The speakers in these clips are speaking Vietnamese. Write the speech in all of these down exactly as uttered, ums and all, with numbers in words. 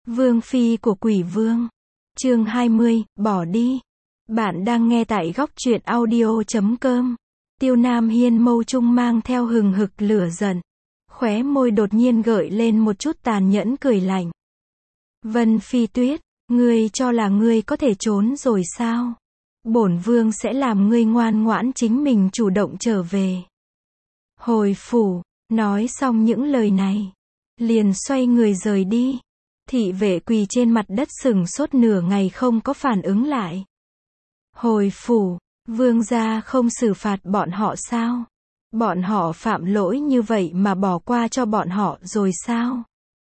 Vương phi của quỷ vương. Chương hai mươi, bỏ đi. Bạn đang nghe tại góc truyện audio chấm com. Tiêu Nam Hiên mâu trung mang theo hừng hực lửa giận. Khóe môi đột nhiên gợi lên một chút tàn nhẫn cười lạnh. Vân Phi Tuyết, ngươi cho là ngươi có thể trốn rồi sao? Bổn vương sẽ làm ngươi ngoan ngoãn chính mình chủ động trở về. Hồi phủ, nói xong những lời này, liền xoay người rời đi. Thị vệ quỳ trên mặt đất sừng sốt nửa ngày không có phản ứng lại. Hồi phủ, vương gia không xử phạt bọn họ sao? Bọn họ phạm lỗi như vậy mà bỏ qua cho bọn họ rồi sao?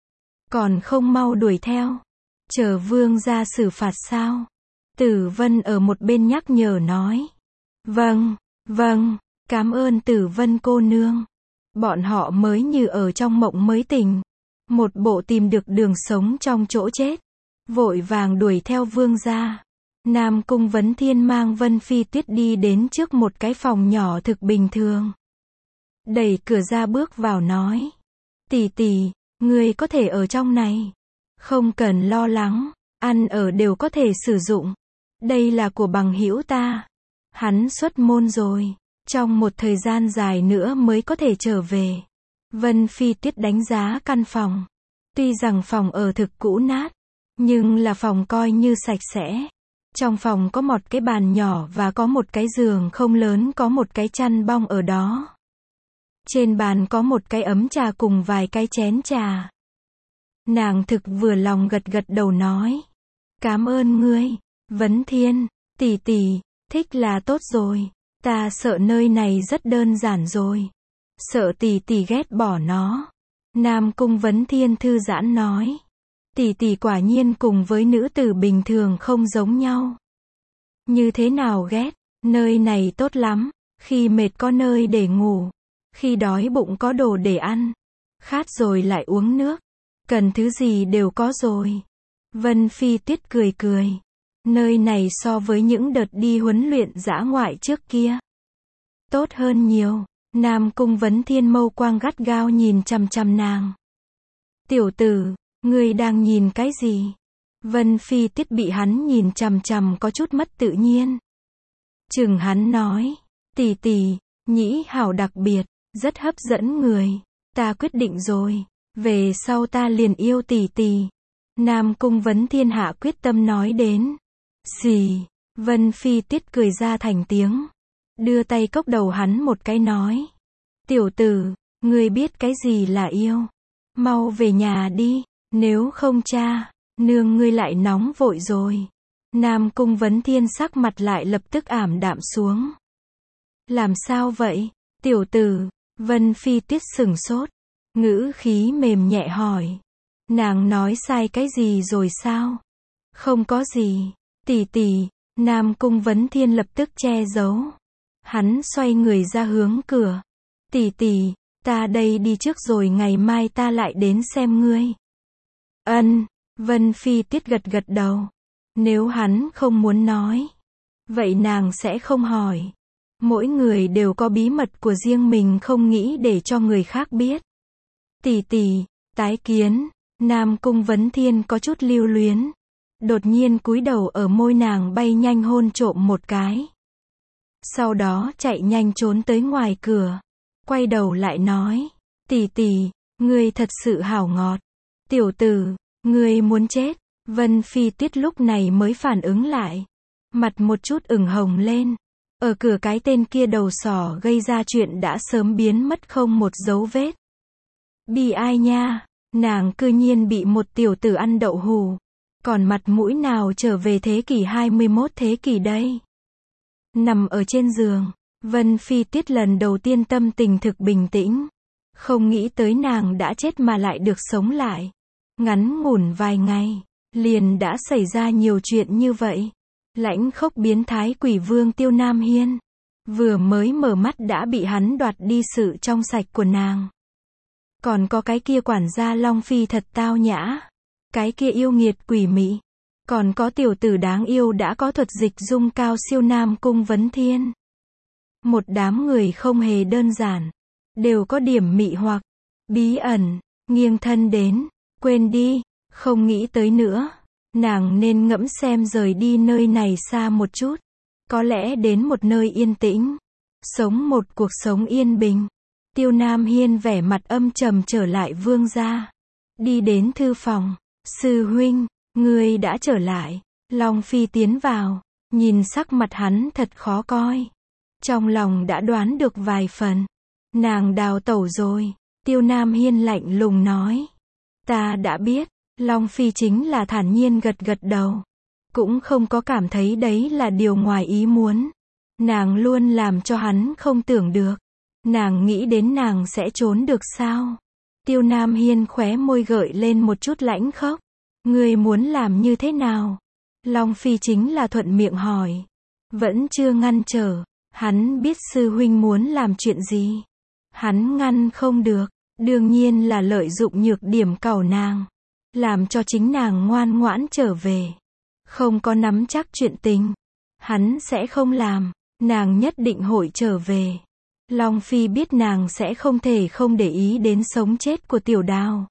Còn không mau đuổi theo, chờ vương gia xử phạt sao? Tử Vân ở một bên nhắc nhở nói. Vâng, vâng, cảm ơn Tử Vân cô nương. Bọn họ mới như ở trong mộng mới tỉnh. Một bộ tìm được đường sống trong chỗ chết. Vội vàng đuổi theo vương gia. Nam Cung Vấn Thiên mang Vân Phi Tuyết đi đến trước một cái phòng nhỏ thực bình thường. Đẩy cửa ra bước vào nói. Tỷ tỷ, ngươi có thể ở trong này. Không cần lo lắng, ăn ở đều có thể sử dụng. Đây là của bằng hữu ta. Hắn xuất môn rồi. Trong một thời gian dài nữa mới có thể trở về. Vân Phi Tuyết đánh giá căn phòng. Tuy rằng phòng ở thực cũ nát, nhưng là phòng coi như sạch sẽ. Trong phòng có một cái bàn nhỏ và có một cái giường không lớn, có một cái chăn bông ở đó. Trên bàn có một cái ấm trà cùng vài cái chén trà. Nàng thực vừa lòng gật gật đầu nói. Cảm ơn ngươi, Vấn Thiên, tỷ tỷ, thích là tốt rồi. Ta sợ nơi này rất đơn giản rồi. Sợ tỷ tỷ ghét bỏ nó. Nam Cung Vấn Thiên thư giãn nói. Tỷ tỷ quả nhiên cùng với nữ tử bình thường không giống nhau. Như thế nào ghét, nơi này tốt lắm. Khi mệt có nơi để ngủ. Khi đói bụng có đồ để ăn. Khát rồi lại uống nước. Cần thứ gì đều có rồi. Vân Phi Tuyết cười cười. Nơi này so với những đợt đi huấn luyện dã ngoại trước kia tốt hơn nhiều. Nam Cung Vấn Thiên mâu quang gắt gao nhìn chằm chằm nàng. Tiểu tử, ngươi đang nhìn cái gì? Vân Phi Tuyết bị hắn nhìn chằm chằm có chút mất tự nhiên. Chừng hắn nói, tỷ tỷ, nhĩ hảo đặc biệt, rất hấp dẫn người. Ta quyết định rồi, về sau ta liền yêu tỷ tỷ. Nam Cung Vấn Thiên hạ quyết tâm nói đến. Xì, Vân Phi Tuyết cười ra thành tiếng. Đưa tay cốc đầu hắn một cái nói. Tiểu tử, ngươi biết cái gì là yêu? Mau về nhà đi, nếu không cha, nương ngươi lại nóng vội rồi. Nam Cung Vấn Thiên sắc mặt lại lập tức ảm đạm xuống. Làm sao vậy, tiểu tử? Vân Phi Tuyết sừng sốt, ngữ khí mềm nhẹ hỏi. Nàng nói sai cái gì rồi sao? Không có gì, tỷ tỷ. Nam Cung Vấn Thiên lập tức che giấu. Hắn xoay người ra hướng cửa. Tỷ tỷ, ta đây đi trước rồi ngày mai ta lại đến xem ngươi. Ân, Vân Phi Tuyết gật gật đầu. Nếu hắn không muốn nói, vậy nàng sẽ không hỏi. Mỗi người đều có bí mật của riêng mình không nghĩ để cho người khác biết. Tỷ tỷ, tái kiến. Nam Cung Vấn Thiên có chút lưu luyến. Đột nhiên cúi đầu ở môi nàng bay nhanh hôn trộm một cái. Sau đó chạy nhanh trốn tới ngoài cửa. Quay đầu lại nói. Tỷ tỷ, ngươi thật sự hảo ngọt. Tiểu tử, ngươi muốn chết. Vân Phi Tuyết lúc này mới phản ứng lại. Mặt một chút ửng hồng lên. Ở cửa cái tên kia đầu sỏ gây ra chuyện đã sớm biến mất không một dấu vết. Bi ai nha, nàng cư nhiên bị một tiểu tử ăn đậu hù. Còn mặt mũi nào trở về thế kỷ hai mươi mốt thế kỷ đây? Nằm ở trên giường, Vân Phi Tuyết lần đầu tiên tâm tình thực bình tĩnh. Không nghĩ tới nàng đã chết mà lại được sống lại. Ngắn ngủn vài ngày, liền đã xảy ra nhiều chuyện như vậy. Lãnh khốc biến thái quỷ vương Tiêu Nam Hiên. Vừa mới mở mắt đã bị hắn đoạt đi sự trong sạch của nàng. Còn có cái kia quản gia Long Phi thật tao nhã. Cái kia yêu nghiệt quỷ mị. Còn có tiểu tử đáng yêu đã có thuật dịch dung cao siêu Nam Cung Vấn Thiên. Một đám người không hề đơn giản. Đều có điểm mị hoặc bí ẩn, nghiêng thân đến. Quên đi, Không nghĩ tới nữa. Nàng nên ngẫm xem rời đi nơi này xa một chút. Có lẽ đến một nơi yên tĩnh. Sống một cuộc sống yên bình. Tiêu Nam Hiên vẻ mặt âm trầm trở lại vương gia. Đi đến thư phòng. Sư huynh, ngươi đã trở lại. Long Phi tiến vào. Nhìn sắc mặt hắn thật khó coi. Trong lòng đã đoán được vài phần. Nàng đào tẩu rồi. Tiêu Nam Hiên lạnh lùng nói. Ta đã biết. Long Phi chính là thản nhiên gật gật đầu. Cũng không có cảm thấy đấy là điều ngoài ý muốn. Nàng luôn làm cho hắn không tưởng được. Nàng nghĩ đến nàng sẽ trốn được sao? Tiêu Nam Hiên khóe môi gợi lên một chút lãnh khốc. Ngươi muốn làm như thế nào? Long Phi chính là thuận miệng hỏi. Vẫn chưa ngăn trở. Hắn biết sư huynh muốn làm chuyện gì. Hắn ngăn không được. Đương nhiên là lợi dụng nhược điểm cẩu nàng. Làm cho chính nàng ngoan ngoãn trở về. Không có nắm chắc chuyện tình. Hắn sẽ không làm. Nàng nhất định hội trở về. Long Phi biết nàng sẽ không thể không để ý đến sống chết của Tiểu Đào.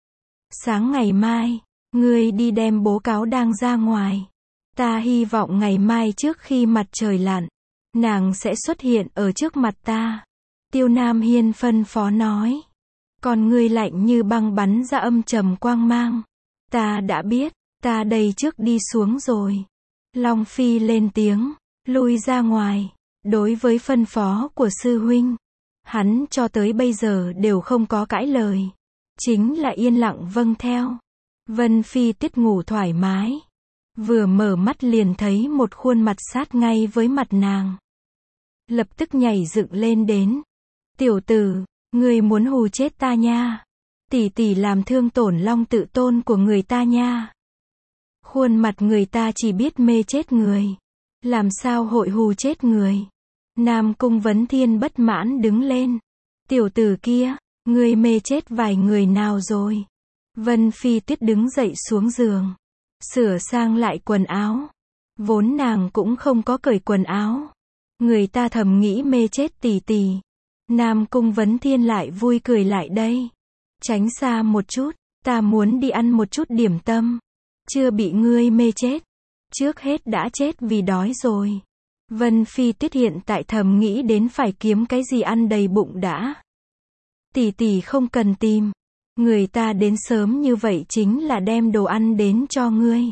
Sáng ngày mai, ngươi đi đem bố cáo đang ra ngoài. Ta hy vọng ngày mai trước khi mặt trời lặn, nàng sẽ xuất hiện ở trước mặt ta. Tiêu Nam Hiên phân phó nói. Còn ngươi lạnh như băng bắn ra âm trầm quang mang. Ta đã biết, ta đây trước đi xuống rồi. Long Phi lên tiếng, lui ra ngoài. Đối với phân phó của sư huynh, hắn cho tới bây giờ đều không có cãi lời. Chính là yên lặng vâng theo. Vân Phi Tuyết ngủ thoải mái. Vừa mở mắt liền thấy một khuôn mặt sát ngay với mặt nàng. Lập tức nhảy dựng lên đến. Tiểu tử, ngươi muốn hù chết ta nha. Tỷ tỷ làm thương tổn long tự tôn của người ta nha. Khuôn mặt người ta chỉ biết mê chết người. Làm sao hội hù chết người. Nam Cung Vấn Thiên bất mãn đứng lên. Tiểu tử kia, ngươi mê chết vài người nào rồi? Vân Phi Tuyết đứng dậy xuống giường. Sửa sang lại quần áo. Vốn nàng cũng không có cởi quần áo. Người ta thầm nghĩ mê chết tỷ tỷ. Nam Cung Vấn Thiên lại vui cười lại đây. Tránh xa một chút, ta muốn đi ăn một chút điểm tâm. Chưa bị ngươi mê chết. Trước hết đã chết vì đói rồi. Vân Phi Tuyết hiện tại thầm nghĩ đến phải kiếm cái gì ăn đầy bụng đã. Tỷ tỷ không cần tìm. Người ta đến sớm như vậy chính là đem đồ ăn đến cho ngươi.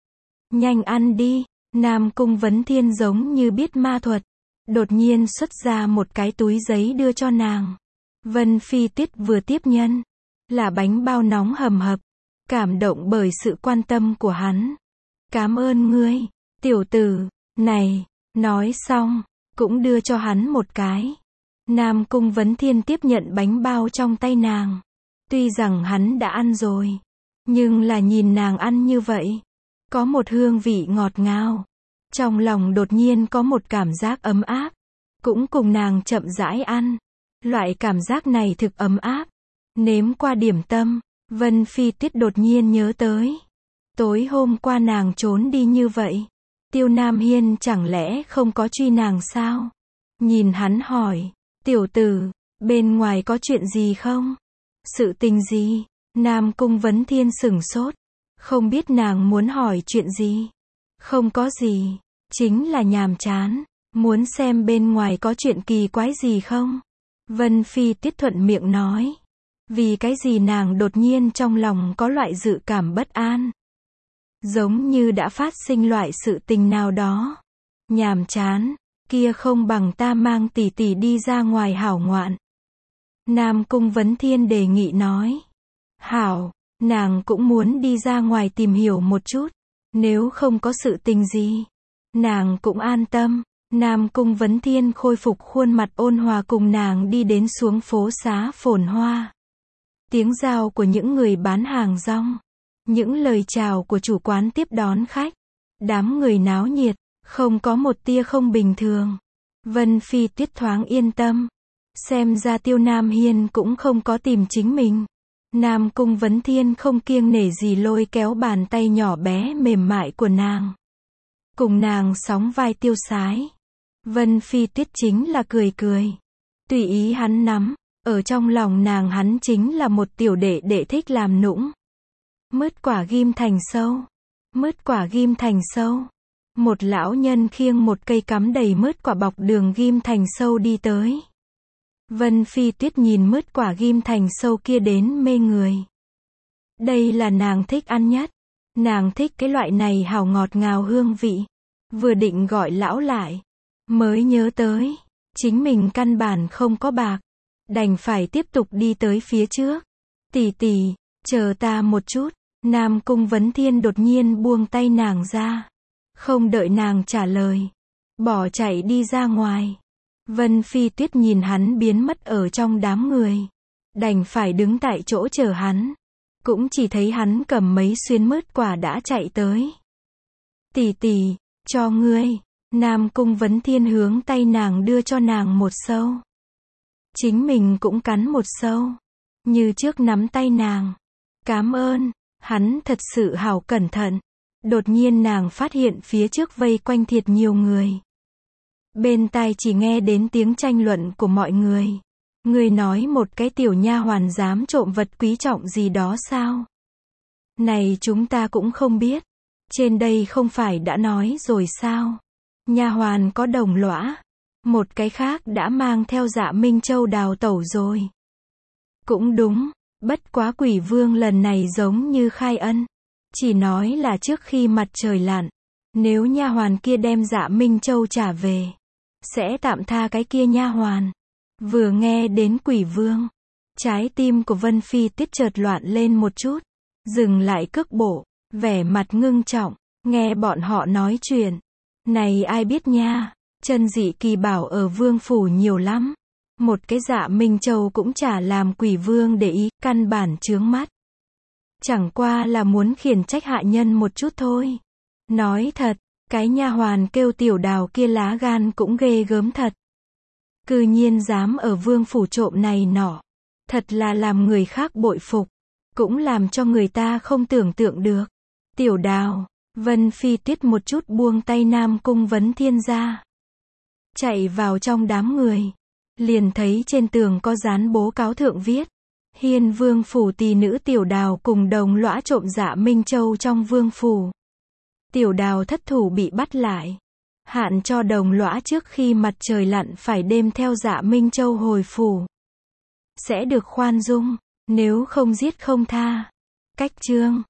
Nhanh ăn đi. Nam Cung Vấn Thiên giống như biết ma thuật. Đột nhiên xuất ra một cái túi giấy đưa cho nàng. Vân Phi Tuyết vừa tiếp nhân. Là bánh bao nóng hầm hập. Cảm động bởi sự quan tâm của hắn. Cảm ơn ngươi, tiểu tử, này. Nói xong, cũng đưa cho hắn một cái. Nam Cung Vấn Thiên tiếp nhận bánh bao trong tay nàng. Tuy rằng hắn đã ăn rồi, nhưng là nhìn nàng ăn như vậy, có một hương vị ngọt ngào. Trong lòng đột nhiên có một cảm giác ấm áp. Cũng cùng nàng chậm rãi ăn. Loại cảm giác này thực ấm áp. Nếm qua điểm tâm, Vân Phi Tuyết đột nhiên nhớ tới. Tối hôm qua nàng trốn đi như vậy. Tiêu Nam Hiên chẳng lẽ không có truy nàng sao? Nhìn hắn hỏi, tiểu tử, bên ngoài có chuyện gì không? Sự tình gì? Nam Cung Vấn Thiên sửng sốt, không biết nàng muốn hỏi chuyện gì. Không có gì, chính là nhàm chán, muốn xem bên ngoài có chuyện kỳ quái gì không? Vân Phi Tuyết thuận miệng nói. Vì cái gì nàng đột nhiên trong lòng có loại dự cảm bất an. Giống như đã phát sinh loại sự tình nào đó. Nhàm chán, kia không bằng ta mang tỷ tỷ đi ra ngoài hảo ngoạn. Nam Cung Vấn Thiên đề nghị nói. Hảo, nàng cũng muốn đi ra ngoài tìm hiểu một chút. Nếu không có sự tình gì, nàng cũng an tâm. Nam Cung Vấn Thiên khôi phục khuôn mặt ôn hòa cùng nàng đi đến xuống phố xá phồn hoa. Tiếng giao của những người bán hàng rong. Những lời chào của chủ quán tiếp đón khách. Đám người náo nhiệt, không có một tia không bình thường. Vân Phi Tuyết thoáng yên tâm. Xem ra Tiêu Nam Hiên cũng không có tìm chính mình. Nam Cung Vấn Thiên không kiêng nể gì lôi kéo bàn tay nhỏ bé mềm mại của nàng. Cùng nàng sóng vai tiêu sái. Vân Phi Tuyết chính là cười cười. Tùy ý hắn nắm. Ở trong lòng nàng hắn chính là một tiểu đệ đệ thích làm nũng. Mứt quả ghim thành sâu. Mứt quả ghim thành sâu. Một lão nhân khiêng một cây cắm đầy mứt quả bọc đường ghim thành sâu đi tới. Vân Phi Tuyết nhìn mứt quả ghim thành sâu kia đến mê người. Đây là nàng thích ăn nhất. Nàng thích cái loại này hào ngọt ngào hương vị. Vừa định gọi lão lại, mới nhớ tới, chính mình căn bản không có bạc. Đành phải tiếp tục đi tới phía trước. Tỷ tỷ, chờ ta một chút. Nam Cung Vấn Thiên đột nhiên buông tay nàng ra. Không đợi nàng trả lời. Bỏ chạy đi ra ngoài. Vân Phi Tuyết nhìn hắn biến mất ở trong đám người. Đành phải đứng tại chỗ chờ hắn. Cũng chỉ thấy hắn cầm mấy xuyên mứt quả đã chạy tới. Tỷ tỷ, cho ngươi. Nam Cung Vấn Thiên hướng tay nàng đưa cho nàng một sâu. Chính mình cũng cắn một sâu. Như trước nắm tay nàng. Cám ơn. Hắn thật sự hảo cẩn thận. Đột nhiên nàng phát hiện phía trước vây quanh thiệt nhiều người. Bên tai chỉ nghe đến tiếng tranh luận của mọi người. Người nói một cái tiểu nha hoàn dám trộm vật quý trọng gì đó sao? Này chúng ta cũng không biết. Trên đây không phải đã nói rồi sao? Nha hoàn có đồng lõa. Một cái khác đã mang theo Dạ Minh Châu đào tẩu rồi. Cũng đúng. Bất quá Quỷ Vương lần này giống như khai ân. Chỉ nói là trước khi mặt trời lặn. Nếu nha hoàn kia đem Dạ Minh Châu trả về, sẽ tạm tha cái kia nha hoàn. Vừa nghe đến Quỷ Vương, trái tim của Vân Phi Tuyết chợt loạn lên một chút. Dừng lại cước bộ, vẻ mặt ngưng trọng, nghe bọn họ nói chuyện. Này ai biết nha, chân dị kỳ bảo ở vương phủ nhiều lắm. Một cái Dạ Minh Châu cũng chả làm Quỷ Vương để ý, căn bản chướng mắt. Chẳng qua là muốn khiển trách hạ nhân một chút thôi. Nói thật, cái nha hoàn kêu Tiểu Đào kia lá gan cũng ghê gớm thật. Cư nhiên dám ở vương phủ trộm này nọ. Thật là làm người khác bội phục. Cũng làm cho người ta không tưởng tượng được. Tiểu Đào, Vân Phi Tuyết một chút buông tay Nam Cung Vấn Thiên ra. Chạy vào trong đám người. Liền thấy trên tường có dán bố cáo thượng viết. Hiên vương phủ tỷ nữ Tiểu Đào cùng đồng lõa trộm Dạ Minh Châu trong vương phủ. Tiểu Đào thất thủ bị bắt lại. Hạn cho đồng lõa trước khi mặt trời lặn phải đem theo Dạ Minh Châu hồi phủ. Sẽ được khoan dung, nếu không giết không tha. Cách chương